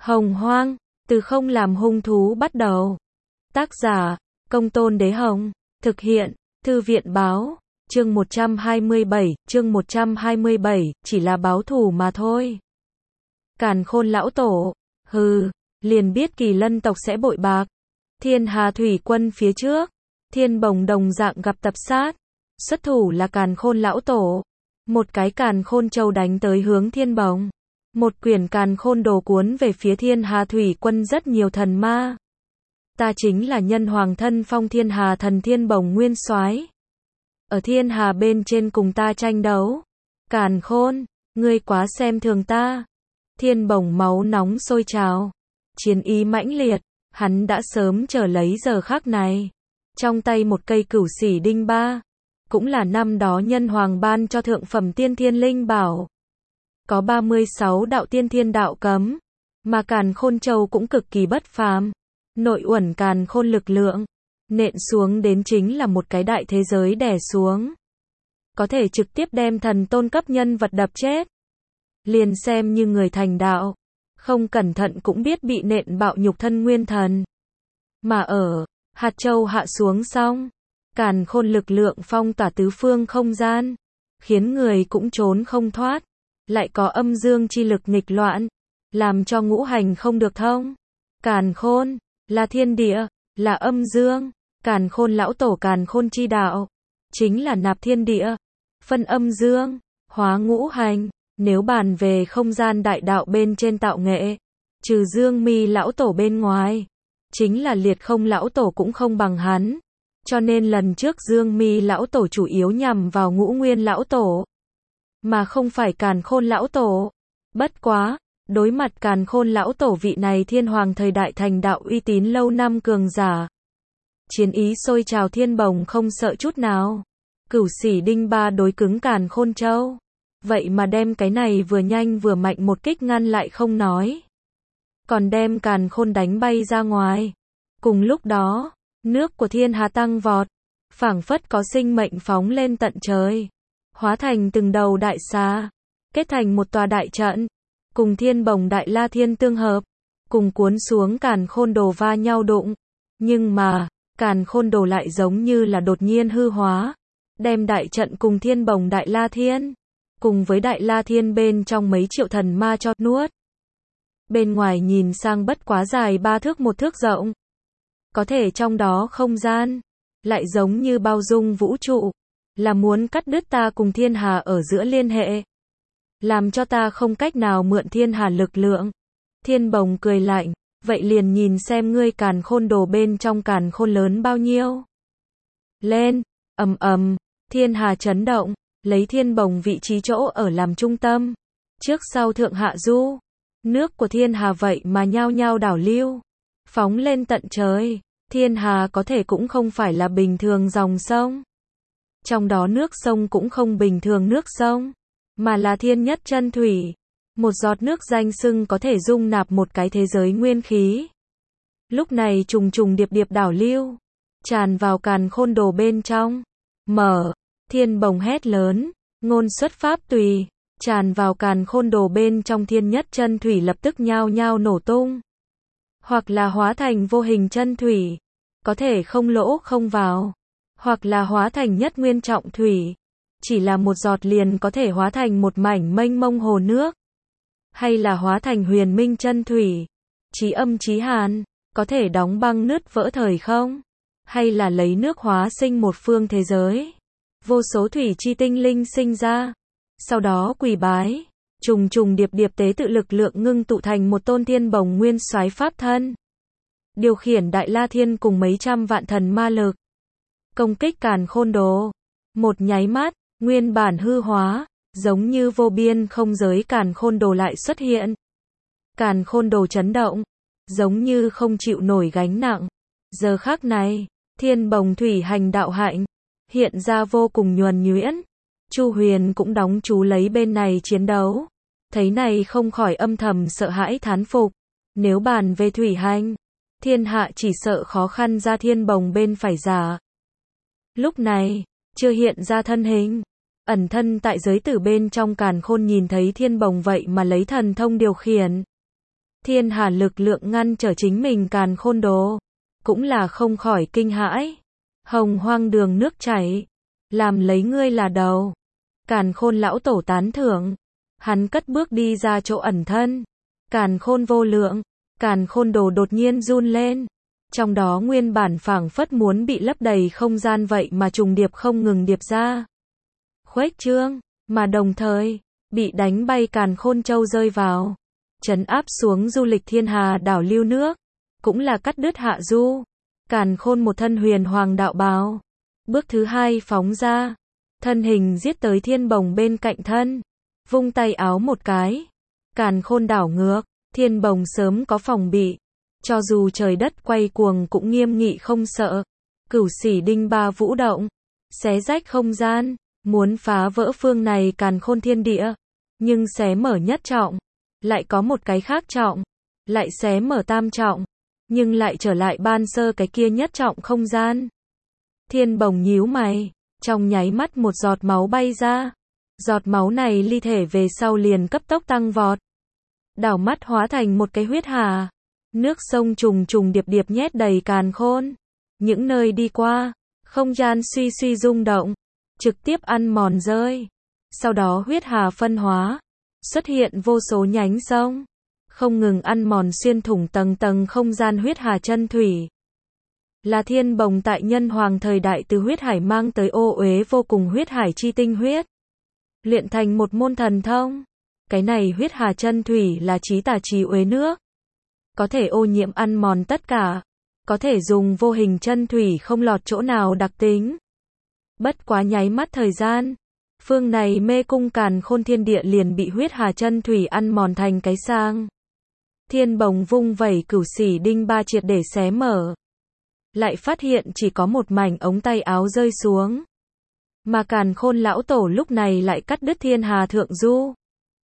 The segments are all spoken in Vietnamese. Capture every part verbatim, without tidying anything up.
Hồng Hoang, từ không làm hung thú bắt đầu. Tác giả, Công Tôn Đế Hồng. Thực hiện, Thư viện Báo. Chương một trăm hai mươi bảy, chương một trăm hai mươi bảy, chỉ là báo thù mà thôi. Càn Khôn lão tổ, hừ, liền biết Kỳ Lân tộc sẽ bội bạc. Thiên Hà thủy quân phía trước, Thiên Bồng đồng dạng gặp tập sát. Xuất thủ là Càn Khôn lão tổ. Một cái Càn Khôn châu đánh tới hướng Thiên Bồng. Một quyển Càn Khôn đồ cuốn về phía Thiên Hà thủy quân rất nhiều thần ma. Ta chính là nhân hoàng thân phong Thiên Hà thần Thiên Bồng nguyên soái. Ở Thiên Hà bên trên cùng ta tranh đấu. Càn Khôn, ngươi quá xem thường ta. Thiên Bồng máu nóng sôi trào. Chiến ý mãnh liệt, hắn đã sớm chờ lấy giờ khắc này. Trong tay một cây cửu xỉ đinh ba, cũng là năm đó nhân hoàng ban cho thượng phẩm tiên thiên linh bảo. Có ba mươi sáu đạo tiên thiên đạo cấm, mà Càn Khôn châu cũng cực kỳ bất phàm. Nội uẩn Càn Khôn lực lượng, nện xuống đến chính là một cái đại thế giới đè xuống. Có thể trực tiếp đem thần tôn cấp nhân vật đập chết. Liền xem như người thành đạo, không cẩn thận cũng biết bị nện bạo nhục thân nguyên thần. Mà ở hạt châu hạ xuống xong, Càn Khôn lực lượng phong tỏa tứ phương không gian, khiến người cũng trốn không thoát. Lại có âm dương chi lực nghịch loạn, làm cho ngũ hành không được thông. Càn Khôn là thiên địa, là âm dương. Càn Khôn lão tổ Càn Khôn chi đạo, chính là nạp thiên địa, phân âm dương, hóa ngũ hành. Nếu bàn về không gian đại đạo bên trên tạo nghệ, trừ Dương Mi lão tổ bên ngoài, chính là Liệt Không lão tổ cũng không bằng hắn. Cho nên lần trước Dương Mi lão tổ chủ yếu nhằm vào Ngũ Nguyên lão tổ, mà không phải Càn Khôn lão tổ. Bất quá, đối mặt Càn Khôn lão tổ vị này thiên hoàng thời đại thành đạo uy tín lâu năm cường giả, chiến ý sôi trào. Thiên Bồng không sợ chút nào. Cửu xỉ đinh ba đối cứng Càn Khôn châu, vậy mà đem cái này vừa nhanh vừa mạnh một kích ngăn lại không nói, còn đem Càn Khôn đánh bay ra ngoài. Cùng lúc đó, nước của Thiên Hà tăng vọt, phảng phất có sinh mệnh phóng lên tận trời, hóa thành từng đầu đại xà, kết thành một tòa đại trận, cùng Thiên Bồng Đại La Thiên tương hợp, cùng cuốn xuống Càn Khôn đồ va nhau đụng. Nhưng mà, Càn Khôn đồ lại giống như là đột nhiên hư hóa, đem đại trận cùng Thiên Bồng Đại La Thiên, cùng với Đại La Thiên bên trong mấy triệu thần ma cho nuốt. Bên ngoài nhìn sang bất quá dài ba thước một thước rộng, có thể trong đó không gian lại giống như bao dung vũ trụ, là muốn cắt đứt ta cùng Thiên Hà ở giữa liên hệ, làm cho ta không cách nào mượn Thiên Hà lực lượng. Thiên Bồng cười lạnh, vậy liền nhìn xem ngươi Càn Khôn đồ bên trong Càn Khôn lớn bao nhiêu. Lên, ầm ầm, Thiên Hà chấn động, lấy Thiên Bồng vị trí chỗ ở làm trung tâm, trước sau thượng hạ du, nước của Thiên Hà vậy mà nhao nhao đảo lưu, phóng lên tận trời. Thiên Hà có thể cũng không phải là bình thường dòng sông, trong đó nước sông cũng không bình thường nước sông, mà là thiên nhất chân thủy, một giọt nước danh xưng có thể dung nạp một cái thế giới nguyên khí. Lúc này trùng trùng điệp điệp đảo lưu, tràn vào Càn Khôn đồ bên trong. Mở, Thiên Bồng hét lớn, ngôn xuất pháp tùy, tràn vào Càn Khôn đồ bên trong thiên nhất chân thủy lập tức nhao nhao nổ tung, hoặc là hóa thành vô hình chân thủy, có thể không lỗ không vào, hoặc là hóa thành nhất nguyên trọng thủy, chỉ là một giọt liền có thể hóa thành một mảnh mênh mông hồ nước, hay là hóa thành huyền minh chân thủy, chí âm chí hàn, có thể đóng băng nứt vỡ thời không, hay là lấy nước hóa sinh một phương thế giới. Vô số thủy chi tinh linh sinh ra, sau đó quỳ bái, trùng trùng điệp điệp tế tự lực lượng ngưng tụ thành một tôn Thiên Bồng nguyên soái pháp thân, điều khiển Đại La Thiên cùng mấy trăm vạn thần ma lực, công kích Càn Khôn đồ. Một nháy mắt, nguyên bản hư hóa, giống như vô biên không giới Càn Khôn đồ lại xuất hiện. Càn Khôn đồ chấn động, giống như không chịu nổi gánh nặng. Giờ khắc này, Thiên Bồng thủy hành đạo hạnh hiện ra vô cùng nhuần nhuyễn. Chu Huyền cũng đóng chú lấy bên này chiến đấu, thấy này không khỏi âm thầm sợ hãi thán phục. Nếu bàn về thủy hành, thiên hạ chỉ sợ khó khăn ra Thiên Bồng bên phải giả. Lúc này, chưa hiện ra thân hình, ẩn thân tại giới tử bên trong Càn Khôn nhìn thấy Thiên Bồng vậy mà lấy thần thông điều khiển. Thiên hà lực lượng ngăn trở chính mình Càn Khôn đồ, cũng là không khỏi kinh hãi. Hồng Hoang đường nước chảy, làm lấy ngươi là đầu. Càn Khôn lão tổ tán thưởng, hắn cất bước đi ra chỗ ẩn thân. Càn Khôn vô lượng, Càn Khôn đồ đột nhiên run lên. Trong đó nguyên bản phảng phất muốn bị lấp đầy không gian vậy mà trùng điệp không ngừng điệp ra. Khuếch trương, mà đồng thời, bị đánh bay Càn Khôn châu rơi vào. Trấn áp xuống du lịch thiên hà đảo lưu nước, cũng là cắt đứt hạ du. Càn Khôn một thân huyền hoàng đạo bào. Bước thứ hai phóng ra, thân hình giết tới Thiên Bồng bên cạnh thân. Vung tay áo một cái, Càn Khôn đảo ngược, Thiên Bồng sớm có phòng bị. Cho dù trời đất quay cuồng cũng nghiêm nghị không sợ. Cửu Sỉ Đinh Ba vũ động, xé rách không gian, muốn phá vỡ phương này Càn Khôn thiên địa. Nhưng xé mở nhất trọng, lại có một cái khác trọng, lại xé mở tam trọng, nhưng lại trở lại ban sơ cái kia nhất trọng không gian. Thiên Bồng nhíu mày, trong nháy mắt một giọt máu bay ra. Giọt máu này ly thể về sau liền cấp tốc tăng vọt. Đảo mắt hóa thành một cái huyết hà. Nước sông trùng trùng điệp điệp nhét đầy Càn Khôn. Những nơi đi qua, không gian suy suy rung động, trực tiếp ăn mòn rơi. Sau đó huyết hà phân hóa, xuất hiện vô số nhánh sông, không ngừng ăn mòn xuyên thủng tầng tầng không gian huyết hà chân thủy. Là Thiên Bồng tại nhân hoàng thời đại từ huyết hải mang tới ô uế vô cùng huyết hải chi tinh huyết. Luyện thành một môn thần thông. Cái này huyết hà chân thủy là chí tà chí uế nước. Có thể ô nhiễm ăn mòn tất cả. Có thể dùng vô hình chân thủy không lọt chỗ nào đặc tính. Bất quá nháy mắt thời gian. Phương này mê cung Càn Khôn thiên địa liền bị huyết hà chân thủy ăn mòn thành cái sang. Thiên Bồng vung vẩy Cửu Sỉ Đinh Ba triệt để xé mở. Lại phát hiện chỉ có một mảnh ống tay áo rơi xuống. Mà Càn Khôn lão tổ lúc này lại cắt đứt thiên hà thượng du.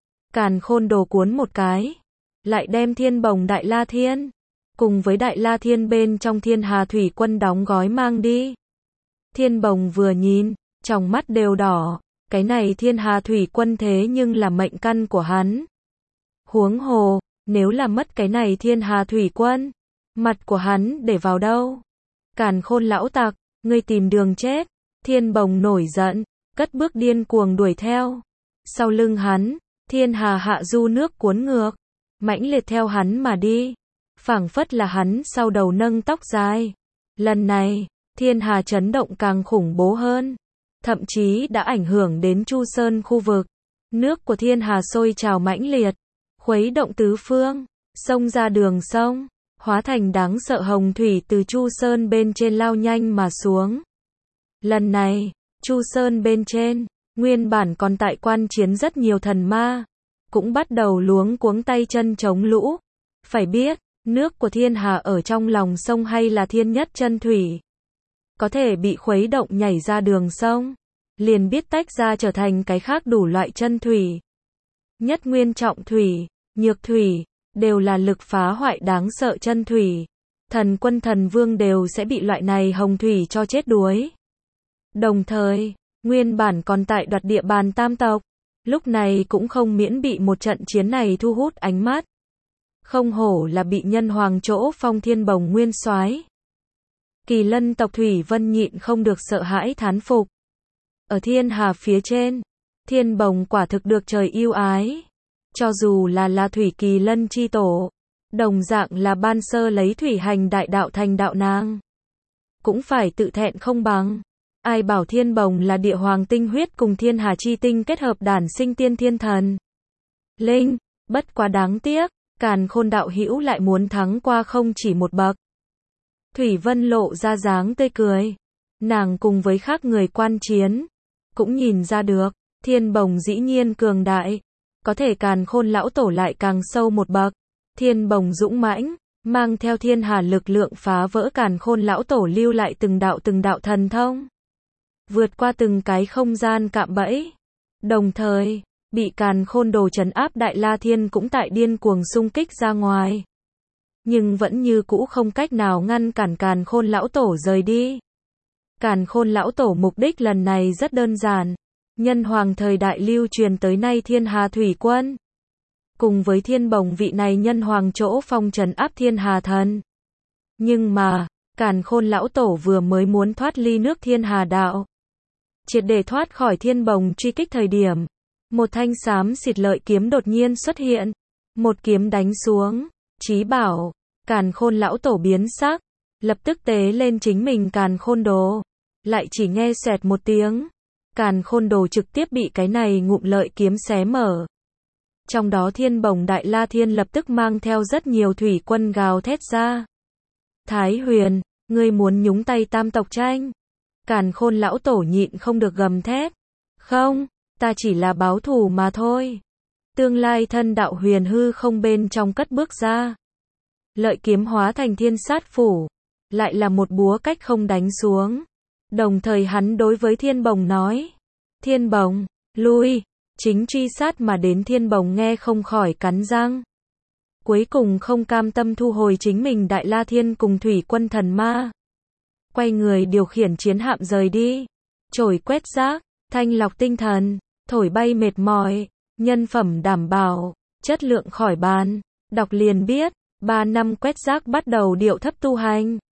Càn Khôn đồ cuốn một cái, lại đem Thiên Bồng Đại La Thiên, cùng với Đại La Thiên bên trong thiên hà thủy quân đóng gói mang đi. Thiên Bồng vừa nhìn, trong mắt đều đỏ, cái này thiên hà thủy quân thế nhưng là mệnh căn của hắn. Huống hồ, nếu là mất cái này thiên hà thủy quân, mặt của hắn để vào đâu? Càn Khôn lão tặc, ngươi tìm đường chết. Thiên Bồng nổi giận, cất bước điên cuồng đuổi theo. Sau lưng hắn, thiên hà hạ du nước cuốn ngược, mãnh liệt theo hắn mà đi. Phảng phất là hắn sau đầu nâng tóc dài. Lần này, thiên hà chấn động càng khủng bố hơn. Thậm chí đã ảnh hưởng đến Chu Sơn khu vực. Nước của thiên hà sôi trào mãnh liệt, khuấy động tứ phương, xông ra đường sông, hóa thành đáng sợ hồng thủy từ Chu Sơn bên trên lao nhanh mà xuống. Lần này, Chu Sơn bên trên, nguyên bản còn tại quan chiến rất nhiều thần ma, cũng bắt đầu luống cuống tay chân chống lũ. Phải biết, nước của thiên hà ở trong lòng sông hay là thiên nhất chân thủy. Có thể bị khuấy động nhảy ra đường sông, liền biết tách ra trở thành cái khác đủ loại chân thủy. Nhất nguyên trọng thủy, nhược thủy, đều là lực phá hoại đáng sợ chân thủy. Thần quân thần vương đều sẽ bị loại này hồng thủy cho chết đuối. Đồng thời, nguyên bản còn tại đoạt địa bàn tam tộc, lúc này cũng không miễn bị một trận chiến này thu hút ánh mắt. Không hổ là bị nhân hoàng chỗ phong Thiên Bồng nguyên soái. Kỳ Lân tộc Thủy Vân nhịn không được sợ hãi thán phục. Ở thiên hà phía trên, Thiên Bồng quả thực được trời yêu ái. Cho dù là là Thủy Kỳ Lân chi tổ, đồng dạng là ban sơ lấy thủy hành đại đạo thành đạo nàng, cũng phải tự thẹn không bằng. Ai bảo Thiên Bồng là địa hoàng tinh huyết cùng thiên hà chi tinh kết hợp đản sinh tiên thiên thần linh, bất quá đáng tiếc, Càn Khôn đạo hữu lại muốn thắng qua không chỉ một bậc. Thủy Vân lộ ra dáng tươi cười, nàng cùng với khác người quan chiến, cũng nhìn ra được, Thiên Bồng dĩ nhiên cường đại, có thể Càn Khôn lão tổ lại càng sâu một bậc. Thiên Bồng dũng mãnh, mang theo thiên hà lực lượng phá vỡ Càn Khôn lão tổ lưu lại từng đạo từng đạo thần thông, vượt qua từng cái không gian cạm bẫy. Đồng thời, bị Càn Khôn đồ trấn áp Đại La Thiên cũng tại điên cuồng xung kích ra ngoài. Nhưng vẫn như cũ không cách nào ngăn cản Càn Khôn lão tổ rời đi. Càn Khôn lão tổ mục đích lần này rất đơn giản. Nhân hoàng thời đại lưu truyền tới nay thiên hà thủy quân. cùng với Thiên Bồng vị này nhân hoàng chỗ phong trấn áp thiên hà thần. Nhưng mà, Càn Khôn lão tổ vừa mới muốn thoát ly nước thiên hà đạo, triệt để thoát khỏi Thiên Bồng truy kích thời điểm, một thanh xám xịt lợi kiếm đột nhiên xuất hiện, một kiếm đánh xuống, chí bảo, Càn Khôn lão tổ biến sắc, lập tức tế lên chính mình Càn Khôn đồ, lại chỉ nghe xoẹt một tiếng, Càn Khôn đồ trực tiếp bị cái này ngụm lợi kiếm xé mở. Trong đó Thiên Bồng Đại La Thiên lập tức mang theo rất nhiều thủy quân gào thét ra. Thái Huyền, ngươi muốn nhúng tay tam tộc tranh? Càn Khôn lão tổ nhịn không được gầm thét. Không, ta chỉ là báo thù mà thôi. Tương lai thân đạo huyền hư không bên trong cất bước ra. Lợi kiếm hóa thành thiên sát phủ, lại là một búa cách không đánh xuống. Đồng thời hắn đối với Thiên Bồng nói. Thiên Bồng, lui. Chính truy sát mà đến Thiên Bồng nghe không khỏi cắn răng. Cuối cùng không cam tâm thu hồi chính mình Đại La Thiên cùng thủy quân thần ma. Quay người điều khiển chiến hạm rời đi. Chổi quét rác, thanh lọc tinh thần, thổi bay mệt mỏi, nhân phẩm đảm bảo, chất lượng khỏi bàn. Đọc liền biết, ba năm quét rác bắt đầu điệu thấp tu hành.